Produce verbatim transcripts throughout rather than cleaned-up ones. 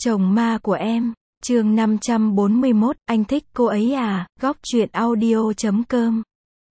Chồng ma của em, chương năm trăm bốn mươi mốt, anh thích cô ấy à, góc truyện audio chấm com.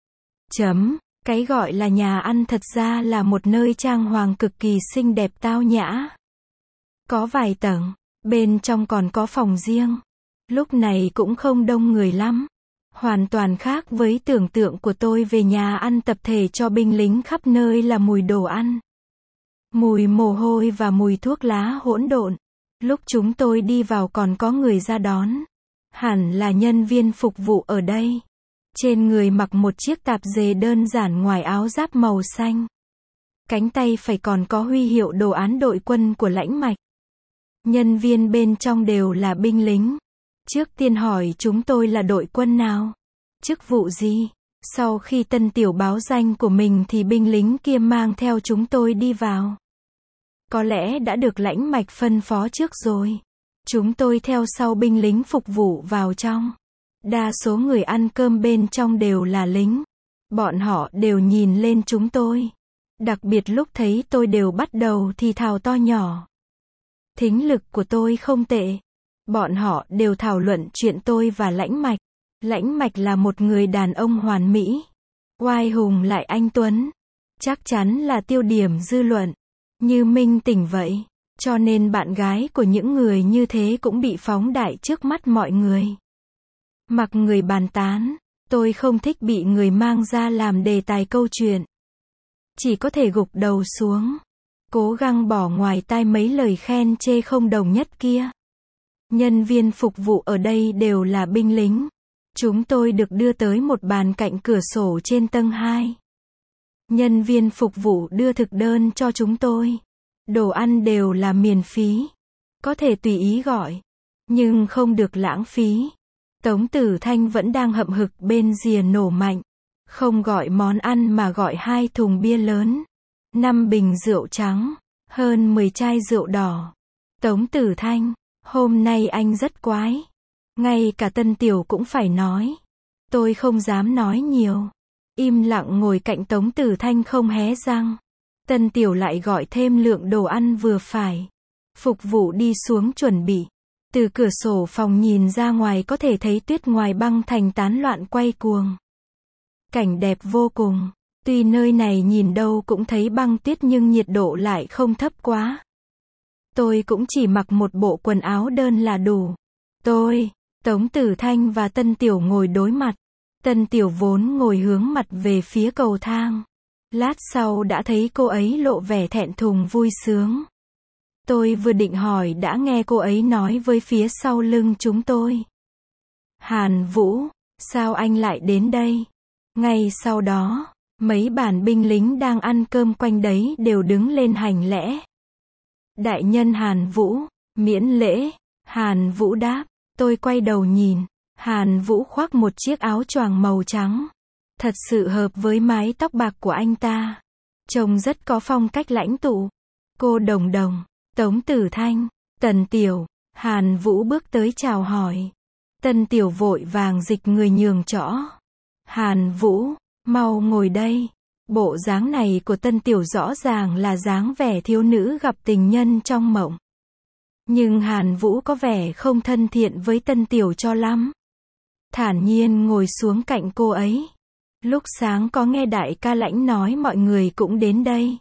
Chấm, cái gọi là nhà ăn thật ra là một nơi trang hoàng cực kỳ xinh đẹp tao nhã. Có vài tầng, bên trong còn có phòng riêng. Lúc này cũng không đông người lắm. Hoàn toàn khác với tưởng tượng của tôi về nhà ăn tập thể cho binh lính, khắp nơi là mùi đồ ăn. Mùi mồ hôi và mùi thuốc lá hỗn độn. Lúc chúng tôi đi vào còn có người ra đón. Hẳn là nhân viên phục vụ ở đây. Trên người mặc một chiếc tạp dề đơn giản ngoài áo giáp màu xanh. Cánh tay phải còn có huy hiệu đồ án đội quân của lãnh mạch. Nhân viên bên trong đều là binh lính. Trước tiên hỏi chúng tôi là đội quân nào, chức vụ gì. Sau khi Tân Tiểu báo danh của mình thì binh lính kia mang theo chúng tôi đi vào. Có lẽ đã được lãnh mạch phân phó trước rồi. Chúng tôi theo sau binh lính phục vụ vào trong. Đa số người ăn cơm bên trong đều là lính. Bọn họ đều nhìn lên chúng tôi. Đặc biệt lúc thấy tôi đều bắt đầu thì thào to nhỏ. Thính lực của tôi không tệ. Bọn họ đều thảo luận chuyện tôi và lãnh mạch. Lãnh mạch là một người đàn ông hoàn mỹ. Oai hùng lại anh tuấn. Chắc chắn là tiêu điểm dư luận. Như minh tỉnh vậy. Cho nên bạn gái của những người như thế cũng bị phóng đại trước mắt mọi người. Mặc người bàn tán. Tôi không thích bị người mang ra làm đề tài câu chuyện. Chỉ có thể gục đầu xuống. Cố gắng bỏ ngoài tai mấy lời khen chê không đồng nhất kia. Nhân viên phục vụ ở đây đều là binh lính. Chúng tôi được đưa tới một bàn cạnh cửa sổ trên tầng hai. Nhân viên phục vụ đưa thực đơn cho chúng tôi. Đồ ăn đều là miễn phí. Có thể tùy ý gọi. Nhưng không được lãng phí. Tống Tử Thanh vẫn đang hậm hực bên rìa nổ mạnh. Không gọi món ăn mà gọi hai thùng bia lớn. năm bình rượu trắng. Hơn mười chai rượu đỏ. Tống Tử Thanh, hôm nay anh rất quái. Ngay cả Tân Tiểu cũng phải nói. Tôi không dám nói nhiều. Im lặng ngồi cạnh Tống Tử Thanh không hé răng. Tân Tiểu lại gọi thêm lượng đồ ăn vừa phải. Phục vụ đi xuống chuẩn bị. Từ cửa sổ phòng nhìn ra ngoài có thể thấy tuyết ngoài băng thành tán loạn quay cuồng. Cảnh đẹp vô cùng. Tuy nơi này nhìn đâu cũng thấy băng tuyết nhưng nhiệt độ lại không thấp quá. Tôi cũng chỉ mặc một bộ quần áo đơn là đủ. Tôi, Tống Tử Thanh và Tân Tiểu ngồi đối mặt. Tân Tiểu vốn ngồi hướng mặt về phía cầu thang. Lát sau đã thấy cô ấy lộ vẻ thẹn thùng vui sướng. Tôi vừa định hỏi đã nghe cô ấy nói với phía sau lưng chúng tôi. Hàn Vũ, sao anh lại đến đây? Ngay sau đó, mấy bản binh lính đang ăn cơm quanh đấy đều đứng lên hành lễ. Đại nhân Hàn Vũ, miễn lễ. Hàn Vũ đáp. Tôi quay đầu nhìn. Hàn Vũ khoác một chiếc áo choàng màu trắng. Thật sự hợp với mái tóc bạc của anh ta. Trông rất có phong cách lãnh tụ. Cô Đồng Đồng, Tống Tử Thanh, Tần Tiểu. Hàn Vũ bước tới chào hỏi. Tân Tiểu vội vàng dịch người nhường chỗ. Hàn Vũ, mau ngồi đây. Bộ dáng này của Tân Tiểu rõ ràng là dáng vẻ thiếu nữ gặp tình nhân trong mộng. Nhưng Hàn Vũ có vẻ không thân thiện với Tân Tiểu cho lắm. Thản nhiên ngồi xuống cạnh cô ấy. Lúc sáng có nghe đại ca Lãnh nói mọi người cũng đến đây.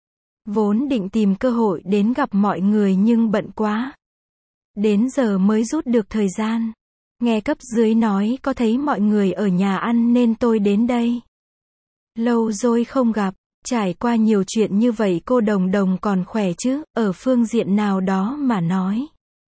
Vốn định tìm cơ hội đến gặp mọi người nhưng bận quá. Đến giờ mới rút được thời gian. Nghe cấp dưới nói có thấy mọi người ở nhà ăn nên tôi đến đây. Lâu rồi không gặp, trải qua nhiều chuyện như vậy cô Đồng Đồng còn khỏe chứ, ở phương diện nào đó mà nói.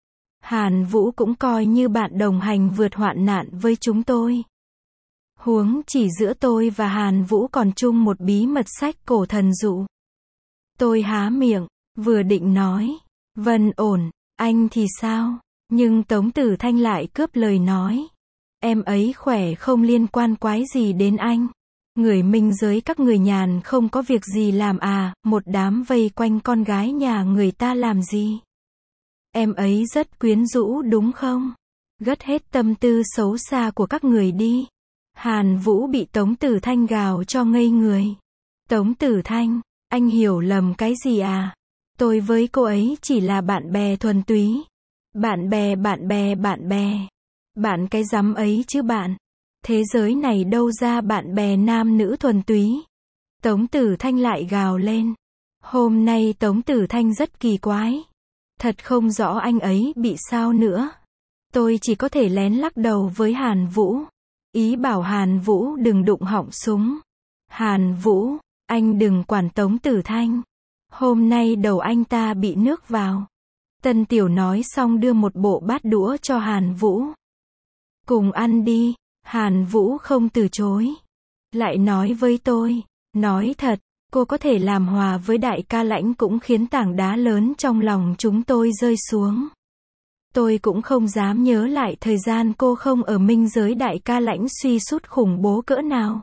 Hàn Vũ cũng coi như bạn đồng hành vượt hoạn nạn với chúng tôi. Huống chỉ giữa tôi và Hàn Vũ còn chung một bí mật sách cổ thần dụ. Tôi há miệng, vừa định nói, Vân ổn, anh thì sao? Nhưng Tống Tử Thanh lại cướp lời nói. Em ấy khỏe không liên quan quái gì đến anh. Người minh giới các người nhàn không có việc gì làm à, một đám vây quanh con gái nhà người ta làm gì? Em ấy rất quyến rũ đúng không? Gất hết tâm tư xấu xa của các người đi. Hàn Vũ bị Tống Tử Thanh gào cho ngây người. Tống Tử Thanh, anh hiểu lầm cái gì à? Tôi với cô ấy chỉ là bạn bè thuần túy. Bạn bè bạn bè bạn bè. Bạn cái rắm ấy chứ bạn. Thế giới này đâu ra bạn bè nam nữ thuần túy. Tống Tử Thanh lại gào lên. Hôm nay Tống Tử Thanh rất kỳ quái. Thật không rõ anh ấy bị sao nữa. Tôi chỉ có thể lén lắc đầu với Hàn Vũ. Ý bảo Hàn Vũ đừng đụng họng súng. Hàn Vũ, anh đừng quản Tống Tử Thanh. Hôm nay đầu anh ta bị nước vào. Tân Tiểu nói xong đưa một bộ bát đũa cho Hàn Vũ. Cùng ăn đi. Hàn Vũ không từ chối. Lại nói với tôi. Nói thật, cô có thể làm hòa với đại ca Lãnh cũng khiến tảng đá lớn trong lòng chúng tôi rơi xuống. Tôi cũng không dám nhớ lại thời gian cô không ở minh giới đại ca Lãnh suy sút khủng bố cỡ nào.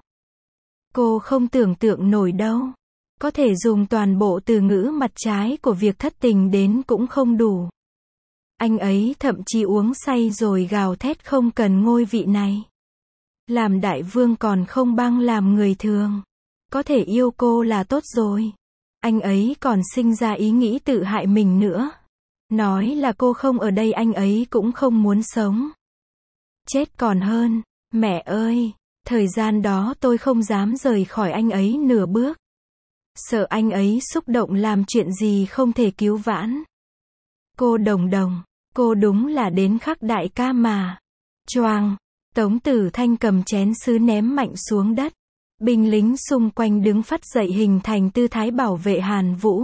Cô không tưởng tượng nổi đâu. Có thể dùng toàn bộ từ ngữ mặt trái của việc thất tình đến cũng không đủ. Anh ấy thậm chí uống say rồi gào thét không cần ngôi vị này. Làm đại vương còn không bằng làm người thường. Có thể yêu cô là tốt rồi. Anh ấy còn sinh ra ý nghĩ tự hại mình nữa. Nói là cô không ở đây anh ấy cũng không muốn sống. Chết còn hơn. Mẹ ơi, thời gian đó tôi không dám rời khỏi anh ấy nửa bước. Sợ anh ấy xúc động làm chuyện gì không thể cứu vãn. Cô Đồng Đồng, cô đúng là đến khắc đại ca mà. Choang, Tống Tử Thanh cầm chén sứ ném mạnh xuống đất. Binh lính xung quanh đứng phắt dậy hình thành tư thái bảo vệ Hàn Vũ.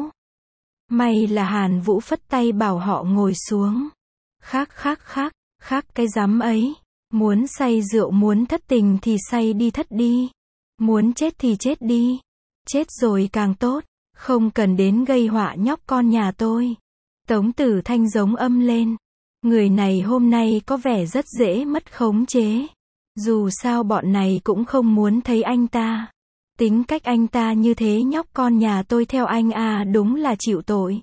May là Hàn Vũ phất tay bảo họ ngồi xuống. Khác khác khác, khác cái rắm ấy. Muốn say rượu muốn thất tình thì say đi thất đi. Muốn chết thì chết đi. Chết rồi càng tốt. Không cần đến gây họa nhóc con nhà tôi. Tống Tử Thanh giống âm lên. Người này hôm nay có vẻ rất dễ mất khống chế. Dù sao bọn này cũng không muốn thấy anh ta. Tính cách anh ta như thế nhóc con nhà tôi theo anh à đúng là chịu tội.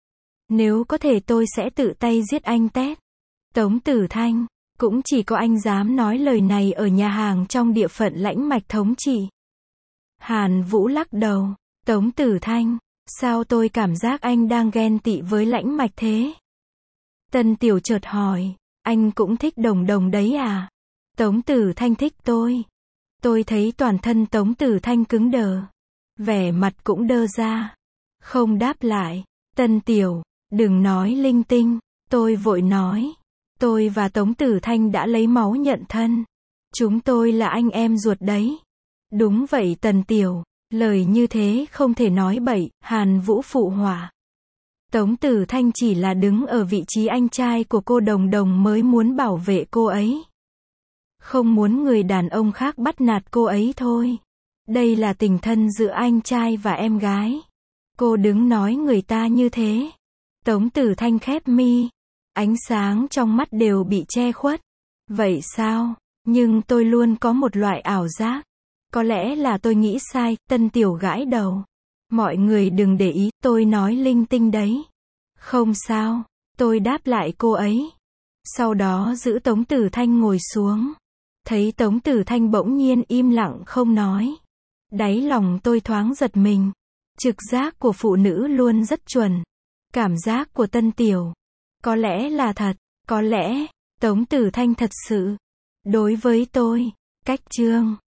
Nếu có thể tôi sẽ tự tay giết anh tét. Tống Tử Thanh, cũng chỉ có anh dám nói lời này ở nhà hàng trong địa phận lãnh mạch thống trị. Hàn Vũ lắc đầu. Tống Tử Thanh, sao tôi cảm giác anh đang ghen tị với lãnh mạch thế? Tân Tiểu chợt hỏi, anh cũng thích Đồng Đồng đấy à? Tống Tử Thanh thích tôi. Tôi thấy toàn thân Tống Tử Thanh cứng đờ. Vẻ mặt cũng đơ ra. Không đáp lại. Tân Tiểu, đừng nói linh tinh. Tôi vội nói. Tôi và Tống Tử Thanh đã lấy máu nhận thân. Chúng tôi là anh em ruột đấy. Đúng vậy Tần Tiểu. Lời như thế không thể nói bậy. Hàn Vũ phụ họa. Tống Tử Thanh chỉ là đứng ở vị trí anh trai của cô Đồng Đồng mới muốn bảo vệ cô ấy. Không muốn người đàn ông khác bắt nạt cô ấy thôi. Đây là tình thân giữa anh trai và em gái. Cô đứng nói người ta như thế. Tống Tử Thanh khép mi. Ánh sáng trong mắt đều bị che khuất. Vậy sao? Nhưng tôi luôn có một loại ảo giác. Có lẽ là tôi nghĩ sai. Tân Tiểu gãi đầu. Mọi người đừng để ý, tôi nói linh tinh đấy. Không sao. Tôi đáp lại cô ấy. Sau đó giữ Tống Tử Thanh ngồi xuống. Thấy Tống Tử Thanh bỗng nhiên im lặng không nói. Đáy lòng tôi thoáng giật mình. Trực giác của phụ nữ luôn rất chuẩn. Cảm giác của Tân Tiểu. Có lẽ là thật. Có lẽ, Tống Tử Thanh thật sự. Đối với tôi. Cách chương.